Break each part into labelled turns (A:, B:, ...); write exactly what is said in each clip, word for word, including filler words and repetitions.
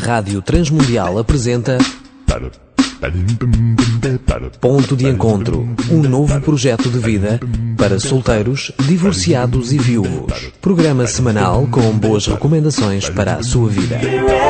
A: Rádio Transmundial apresenta Ponto de Encontro, um novo projeto de vida para solteiros, divorciados e viúvos. Programa semanal com boas recomendações para a sua vida.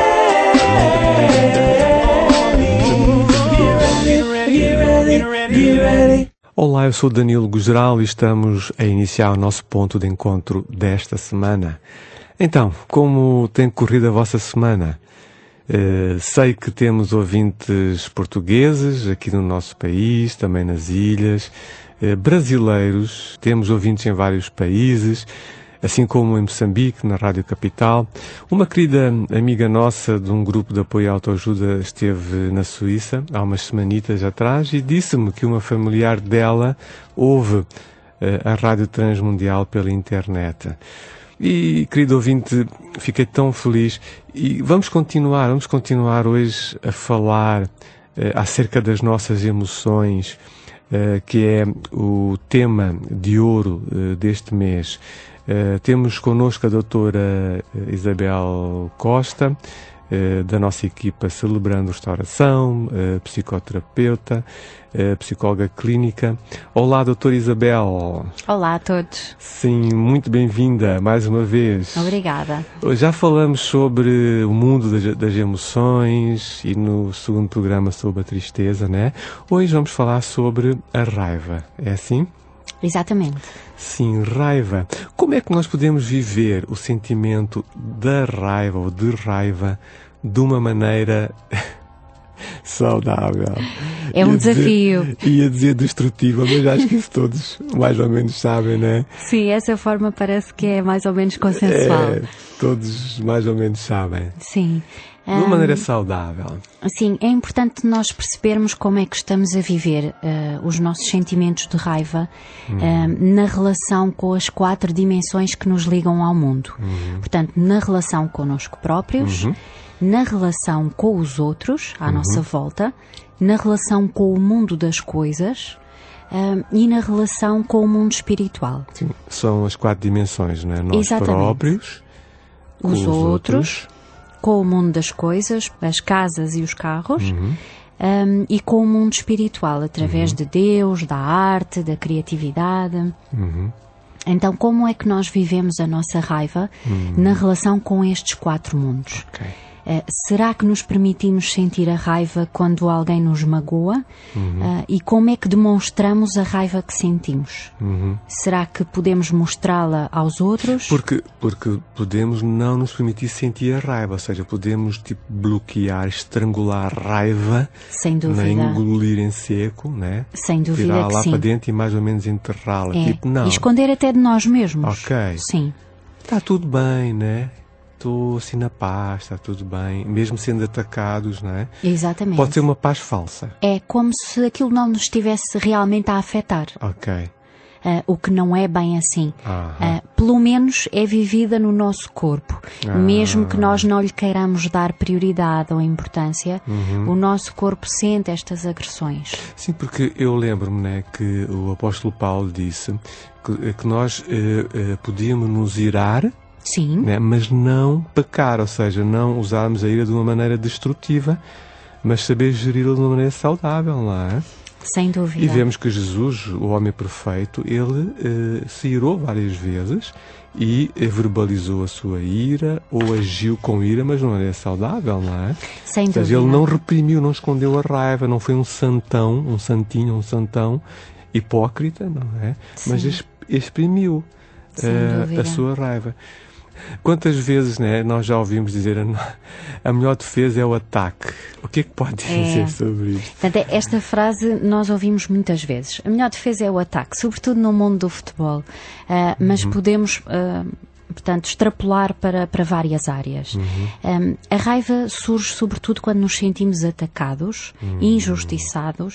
B: Olá, eu sou Danilo Gugeral e estamos a iniciar o nosso ponto de encontro desta semana. Então, como tem corrido a vossa semana? Uh, sei que temos ouvintes portugueses aqui no nosso país, também nas ilhas, uh, brasileiros, temos ouvintes em vários países, assim como em Moçambique, na Rádio Capital. Uma querida amiga nossa de um grupo de apoio à autoajuda esteve na Suíça há umas semanitas atrás e disse-me que uma familiar dela ouve uh, a Rádio Transmundial pela internet. E, querido ouvinte, fiquei tão feliz. E vamos continuar, vamos continuar hoje a falar uh, acerca das nossas emoções, uh, que é o tema de ouro uh, deste mês. Uh, temos connosco a doutora Isabel Costa, uh, da nossa equipa Celebrando Restauração, uh, psicoterapeuta, uh, psicóloga clínica. Olá, doutora Isabel.
C: Olá a todos.
B: Sim, muito bem-vinda mais uma vez.
C: Obrigada.
B: Já falamos sobre o mundo das, das emoções e no segundo programa sobre a tristeza, né? Hoje vamos falar sobre a raiva, é assim?
C: Exatamente.
B: Sim, raiva. Como é que nós podemos viver o sentimento da raiva ou de raiva de uma maneira saudável?
C: É um
B: ia
C: desafio.
B: Dizer, ia dizer destrutiva, mas acho que isso todos mais ou menos sabem, não é?
C: Sim, essa forma parece que é mais ou menos consensual.
B: É, todos mais ou menos sabem.
C: Sim.
B: De uma maneira saudável.
C: Sim, é importante nós percebermos como é que estamos a viver uh, os nossos sentimentos de raiva uhum. uh, na relação com as quatro dimensões que nos ligam ao mundo. Uhum. Portanto, na relação connosco próprios, uhum. na relação com os outros, à uhum. nossa volta, na relação com o mundo das coisas uh, e na relação com o mundo espiritual.
B: Sim, são as quatro dimensões, não é? Nós
C: Exatamente.
B: próprios,
C: os, os outros,
B: outros
C: com o mundo das coisas, as casas e os carros,
B: uhum.
C: um, e com o mundo espiritual, através
B: uhum.
C: de Deus, da arte, da criatividade.
B: Uhum.
C: Então, como é que nós vivemos a nossa raiva uhum. na relação com estes quatro mundos?
B: Okay.
C: Uh, será que nos permitimos sentir a raiva quando alguém nos magoa? Uhum. Uh, e como é que demonstramos a raiva que sentimos? Uhum. Será que podemos mostrá-la aos outros?
B: Porque, porque podemos não nos permitir sentir a raiva, ou seja, podemos tipo, bloquear, estrangular a raiva,
C: sem dúvida,
B: né, engolir em seco, né?
C: Sem dúvida
B: Tirá-la
C: que
B: lá
C: sim.
B: para dentro e mais ou menos enterrá-la.
C: É.
B: Tipo, não.
C: E esconder até de nós mesmos.
B: Ok.
C: Sim.
B: Está tudo bem, né? Estou assim na paz, está tudo bem, mesmo sendo atacados, não é?
C: Exatamente.
B: Pode ser uma paz falsa.
C: É como se aquilo não nos estivesse realmente a afetar.
B: Ok.
C: Uh, o que não é bem assim.
B: Uh-huh.
C: Uh, pelo menos é vivida no nosso corpo.
B: Ah.
C: Mesmo que nós não lhe queiramos dar prioridade ou importância, uhum. o nosso corpo sente estas agressões.
B: Sim, porque eu lembro-me, né, que o apóstolo Paulo disse que, que nós uh, uh, podíamos nos irar,
C: sim.
B: né, mas não pecar, ou seja, não usarmos a ira de uma maneira destrutiva, mas saber geri-la de uma maneira saudável, não é?
C: Sem dúvida.
B: E vemos que Jesus, o homem perfeito, ele eh, se irou várias vezes e eh, verbalizou a sua ira ou agiu com ira, mas de uma maneira saudável, não é?
C: Sem
B: Ou seja,
C: dúvida.
B: ele não reprimiu, não escondeu a raiva, não foi um santão, um santinho, um santão hipócrita, não é?
C: Sim.
B: Mas exprimiu eh, a sua raiva. Quantas vezes, né, nós já ouvimos dizer a, a melhor defesa é o ataque? O que é que pode dizer
C: é.
B: sobre isto?
C: Portanto, esta frase nós ouvimos muitas vezes. A melhor defesa é o ataque, sobretudo no mundo do futebol. Uh, mas uhum. podemos, uh, portanto, extrapolar para, para várias áreas. Uhum. Um, a raiva surge sobretudo quando nos sentimos atacados, uhum. injustiçados,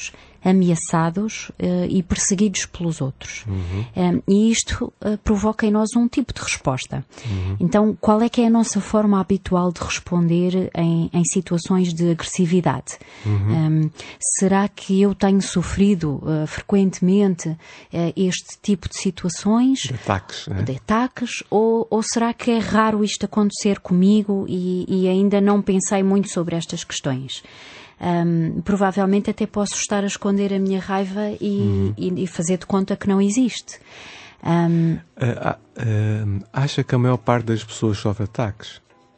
C: ameaçados uh, e perseguidos pelos outros. Uhum. Um, e isto uh, provoca em nós um tipo de resposta. Uhum. Então, qual é que é a nossa forma habitual de responder em, em situações de agressividade? Uhum. Um, será que eu tenho sofrido uh, frequentemente uh, este tipo de situações?
B: De ataques, né?
C: De ataques, ou, ou será que é raro isto acontecer comigo e, e ainda não pensei muito sobre estas questões? Um, provavelmente até posso estar a esconder a minha raiva e, uhum. e, e fazer de conta que não existe. Um,
B: uh, uh, acha que a maior parte das pessoas sofre ataques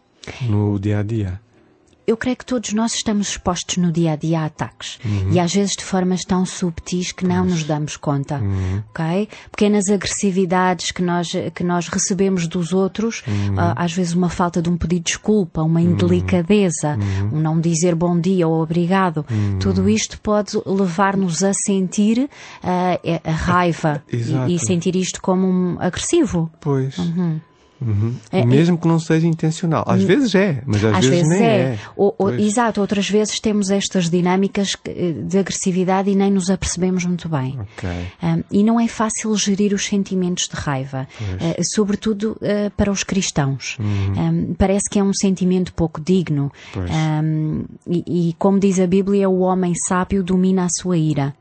B: no dia a dia?
C: Eu creio que todos nós estamos expostos no dia a dia a ataques. Uhum. E às vezes de formas tão subtis que não nos damos conta. Uhum. Ok? Pequenas agressividades que nós, que nós recebemos dos outros, uhum. uh, às vezes uma falta de um pedido de desculpa, uma indelicadeza, uhum. um não dizer bom dia ou obrigado. Uhum. Tudo isto pode levar-nos a sentir uh, a raiva e, e sentir isto como um agressivo.
B: Pois.
C: Uhum.
B: Uhum. É, Mesmo que não seja intencional. Às vezes é, mas às, às vezes, vezes nem é. é.
C: Ou, ou, exato, outras vezes temos estas dinâmicas de agressividade e nem nos apercebemos muito bem.
B: Okay.
C: Um, e não é fácil gerir os sentimentos de raiva, uh, sobretudo uh, para os cristãos. Uhum. Um, parece que é um sentimento pouco digno. Um, e, e como diz a Bíblia, o homem sábio domina a sua ira.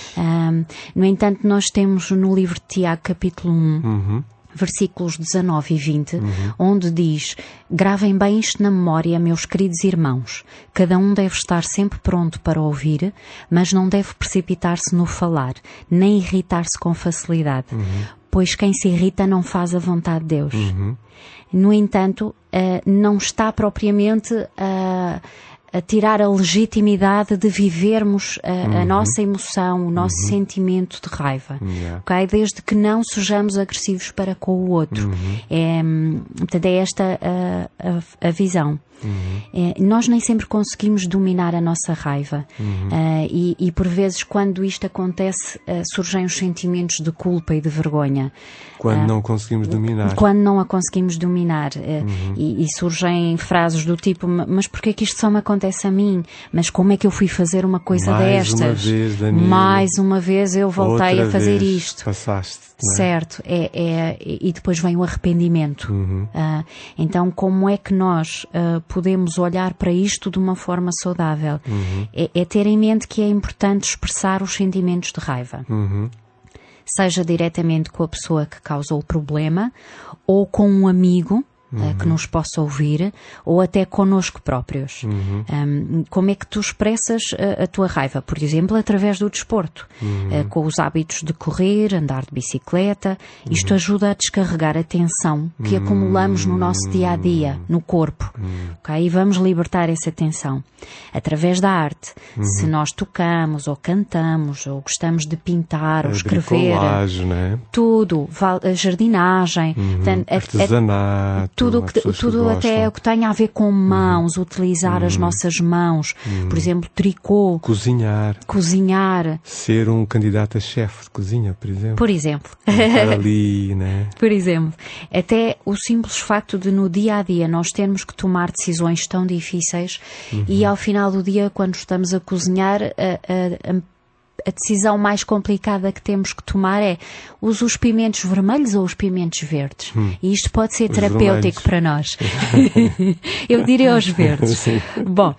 C: Um, no entanto, nós temos no livro de Tiago, capítulo um, uhum. versículos dezanove e vinte, uhum. onde diz: gravem bem isto na memória, meus queridos irmãos. Cada um deve estar sempre pronto para ouvir, mas não deve precipitar-se no falar, nem irritar-se com facilidade, uhum. pois quem se irrita não faz a vontade de Deus. Uhum. No entanto, uh, não está propriamente a... Uh, a tirar a legitimidade de vivermos a, uhum. a nossa emoção, o nosso uhum. sentimento de raiva. Yeah. Okay? Desde que não sejamos agressivos para com o outro. Uhum. É, portanto, é esta a, a, a visão. Uhum. É, nós nem sempre conseguimos dominar a nossa raiva. Uhum. Uh, e, e por vezes quando isto acontece uh, surgem os sentimentos de culpa e de vergonha.
B: Quando
C: uh,
B: não conseguimos dominar.
C: Quando não a conseguimos dominar. Uh,
B: uhum.
C: e, e surgem frases do tipo: mas porquê é que isto só me acontece a mim? Mas como é que eu fui fazer uma coisa
B: Mais
C: destas?
B: Uma vez, Danilo.
C: Mais uma vez eu voltei
B: Outra
C: a fazer
B: vez
C: isto.
B: Passaste, não é?
C: Certo. É, é, e depois vem o arrependimento. Uhum. Uh, então como é que nós uh, podemos olhar para isto de uma forma saudável? Uhum. É, é ter em mente que é importante expressar os sentimentos de raiva. Uhum. Seja diretamente com a pessoa que causou o problema, ou com um amigo, uhum. que nos possa ouvir, ou até connosco próprios. Uhum. Um, como é que tu expressas a, a tua raiva? Por exemplo, através do desporto, uhum. uh, com os hábitos de correr, andar de bicicleta. Uhum. Isto ajuda a descarregar a tensão que uhum. acumulamos no nosso dia-a-dia, no corpo. Uhum. Okay? E vamos libertar essa tensão. Através da arte. Uhum. Se nós tocamos, ou cantamos, ou gostamos de pintar,
B: a
C: ou escrever.
B: Né?
C: Tudo. A jardinagem.
B: Uhum.
C: Portanto,
B: artesanato.
C: Tudo, que, tudo que até o que tem a ver com mãos, uhum. utilizar uhum. as nossas mãos, uhum. por exemplo, tricô.
B: Cozinhar.
C: Cozinhar.
B: Ser um candidato a chefe de cozinha, por exemplo.
C: Por exemplo.
B: Estar ali, né?
C: Por exemplo. Até o simples facto de no dia a dia nós termos que tomar decisões tão difíceis uhum. e ao final do dia, quando estamos a cozinhar, a, a, a a decisão mais complicada que temos que tomar é: uso os pimentos vermelhos ou os pimentos verdes? Hum. E isto pode ser
B: os
C: terapêutico
B: vermelhos.
C: para nós. Eu diria os verdes.
B: Sim.
C: Bom,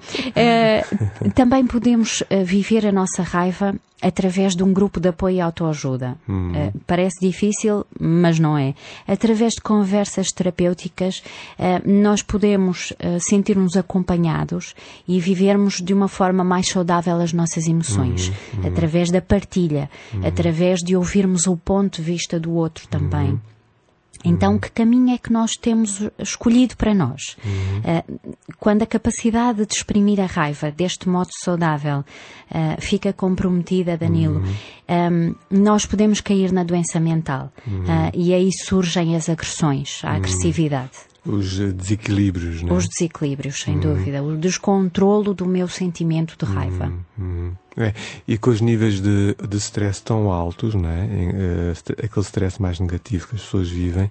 C: uh, também podemos uh, viver a nossa raiva através de um grupo de apoio e autoajuda. Hum. Uh, parece difícil, mas não é. Através de conversas terapêuticas, uh, nós podemos uh, sentir-nos acompanhados e vivermos de uma forma mais saudável as nossas emoções. Hum. Hum. Através da partilha, hum. através de ouvirmos o ponto de vista do outro também. Hum. Então, que caminho é que nós temos escolhido para nós? Uhum. Uh, quando a capacidade de exprimir a raiva deste modo saudável uh, fica comprometida, Danilo, uhum. um, nós podemos cair na doença mental. Uhum. Uh, e aí surgem as agressões, a agressividade.
B: Os desequilíbrios, não é?
C: Os desequilíbrios, sem uhum. dúvida. O descontrolo do meu sentimento de raiva.
B: Uhum. É, e com os níveis de, de stress tão altos, não é? Uh, aquele stress mais negativo que as pessoas vivem,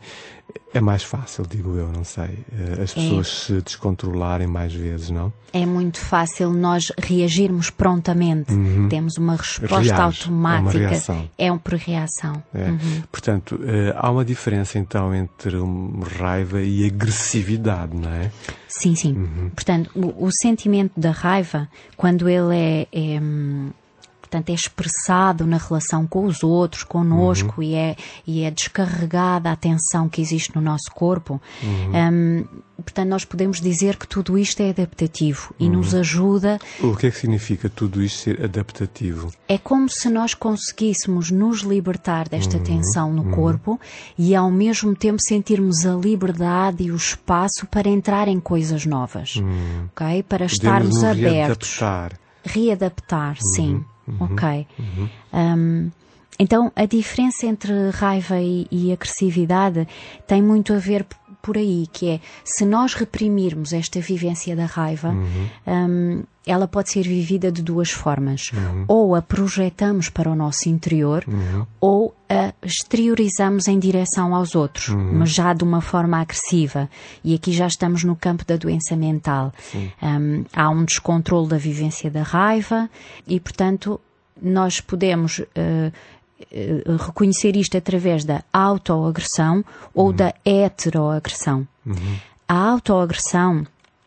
B: é mais fácil, digo eu, não sei, uh, as pessoas é. se descontrolarem mais vezes, não?
C: É muito fácil nós reagirmos prontamente. Uhum. Temos uma resposta Reage, automática. É uma reação. É um por reação.
B: É.
C: Uhum.
B: Portanto, uh, há uma diferença então entre um, raiva e agressividade, não é?
C: Sim, sim. Uhum. Portanto, o, o sentimento da raiva, quando ele é, é, portanto, é expressado na relação com os outros, connosco, uhum. e, é, e é descarregada a tensão que existe no nosso corpo, uhum. um, portanto, nós podemos dizer que tudo isto é adaptativo e uhum. nos ajuda...
B: O que é que significa tudo isto ser adaptativo?
C: É como se nós conseguíssemos nos libertar desta uhum. tensão no uhum. corpo e, ao mesmo tempo, sentirmos a liberdade e o espaço para entrar em coisas novas, uhum. ok? Para
B: Podemos
C: estarmos abertos.
B: Readaptar.
C: Readaptar, uhum. sim. Uhum. Ok.
B: Uhum.
C: Um, então, a diferença entre raiva e, e agressividade tem muito a ver por aí, que é, se nós reprimirmos esta vivência da raiva, uhum. um, ela pode ser vivida de duas formas. Uhum. Ou a projetamos para o nosso interior, uhum. ou a exteriorizamos em direção aos outros, uhum. mas já de uma forma agressiva. E aqui já estamos no campo da doença mental. Um, há um descontrole da vivência da raiva e, portanto, nós podemos... Uh, reconhecer isto através da autoagressão ou uhum. da heteroagressão. Uhum. A autoagressão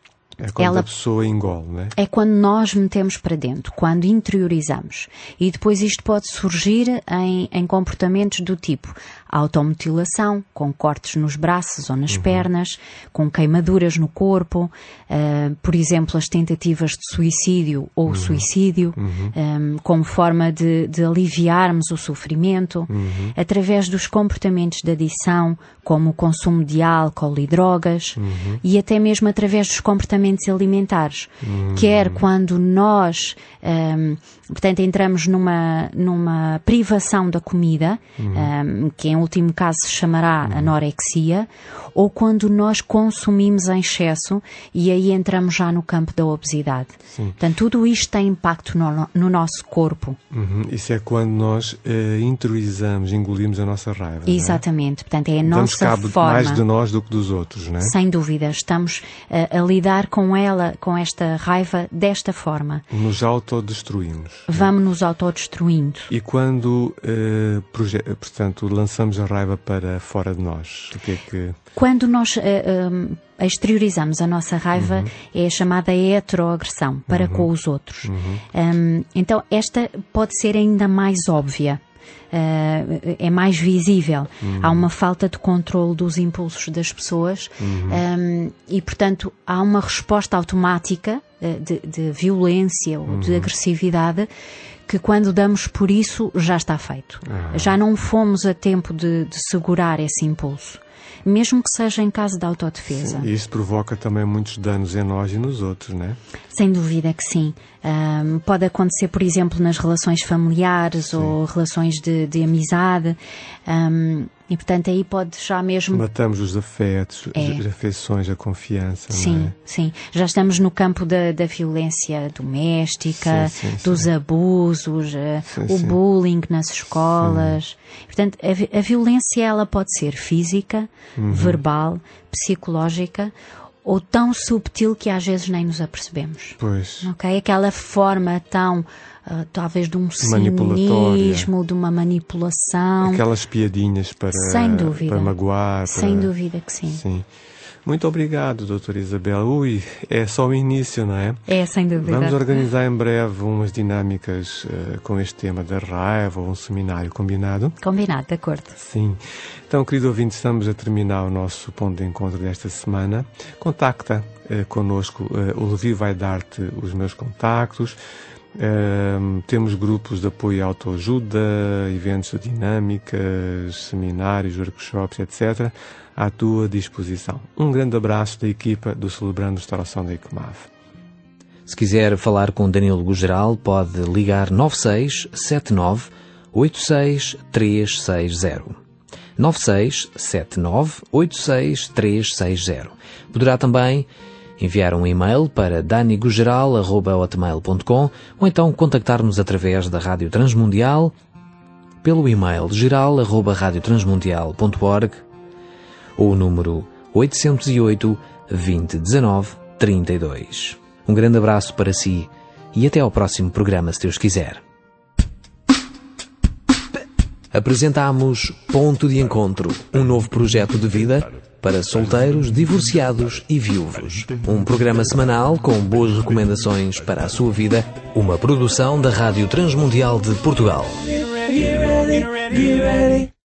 B: é quando ela, a pessoa engole, não é?
C: É quando nós metemos para dentro, quando interiorizamos. E depois isto pode surgir em, em comportamentos do tipo automutilação, com cortes nos braços ou nas uhum. pernas, com queimaduras no corpo, uh, por exemplo, as tentativas de suicídio ou uhum. suicídio, uhum. um, como forma de, de aliviarmos o sofrimento, uhum. através dos comportamentos de adição, como o consumo de álcool e drogas, uhum. e até mesmo através dos comportamentos alimentares, uhum. quer quando nós, um, portanto, entramos numa, numa privação da comida, uhum. um, que em último caso se chamará uhum. anorexia, ou quando nós consumimos em excesso e aí entramos já no campo da obesidade. Sim. Portanto, tudo isto tem impacto no, no nosso corpo.
B: Uhum. Isso é quando nós uh, interiorizamos, engolimos a nossa raiva.
C: Exatamente.
B: Não é?
C: Portanto, é a
B: Damos
C: nossa
B: cabo
C: forma.
B: Mais de nós do que dos outros, não é?
C: Sem dúvida. Estamos uh, a lidar com ela, com esta raiva, desta forma.
B: Nos autodestruímos.
C: Vamos nos autodestruindo.
B: E quando, uh, proje- portanto, lançamos a raiva para fora de nós, o que é que...
C: Quando nós uh, um, exteriorizamos a nossa raiva, uhum. é a chamada heteroagressão para uhum. com os outros. Uhum. Um, então, esta pode ser ainda mais óbvia. Uh, é mais visível. Uhum. Há uma falta de controle dos impulsos das pessoas uhum. um, e, portanto, há uma resposta automática uh, de, de violência ou uhum. de agressividade que, quando damos por isso, já está feito. Uhum. Já não fomos a tempo de, de segurar esse impulso. Mesmo que seja em caso de autodefesa.
B: Sim, isso provoca também muitos danos em nós e nos outros, não é?
C: Sem dúvida que sim. Um, pode acontecer, por exemplo, nas relações familiares sim. ou relações de, de amizade. Um, e, portanto, aí pode já mesmo...
B: Matamos os afetos, é. as afeições, a confiança,
C: sim,
B: não é?
C: Sim, já estamos no campo da, da violência doméstica, sim, sim, dos sim. abusos, sim, o sim. bullying nas escolas. Sim. Portanto, a, a violência ela pode ser física, uhum. verbal, psicológica, ou tão subtil que às vezes nem nos apercebemos.
B: Pois.
C: Ok? Aquela forma tão, uh, talvez de um cinismo, de uma manipulação.
B: Aquelas piadinhas para,
C: sem dúvida.
B: para magoar.
C: Sem
B: para...
C: dúvida que sim.
B: Sim. Muito obrigado, doutora Isabel. Ui, é só o início, não é?
C: É, sem dúvida.
B: Vamos organizar em breve umas dinâmicas uh, com este tema da raiva, ou um seminário combinado?
C: Combinado, de acordo.
B: Sim. Então, querido ouvinte, estamos a terminar o nosso ponto de encontro desta semana. Contacta uh, connosco, uh, o Levi vai dar-te os meus contactos. Uh, temos grupos de apoio à autoajuda, eventos de dinâmicas, seminários, workshops, etcétera à tua disposição. Um grande abraço da equipa do Celebrando Restauração da ICOMAV.
A: Se quiser falar com Danilo Gugeral, pode ligar nove seis sete nove oito seis três seis zero. nove seis sete nove oito seis três seis zero. Poderá também enviar um e-mail para danigogeral arroba hotmail ponto com ou então contactar-nos através da Rádio Transmundial pelo e-mail geral arroba rádio transmundial ponto org ou o número oitocentos e oito, vinte, dezenove, trinta e dois. Um grande abraço para si e até ao próximo programa, se Deus quiser. Apresentamos Ponto de Encontro, um novo projeto de vida para solteiros, divorciados e viúvos. Um programa semanal com boas recomendações para a sua vida, uma produção da Rádio Transmundial de Portugal.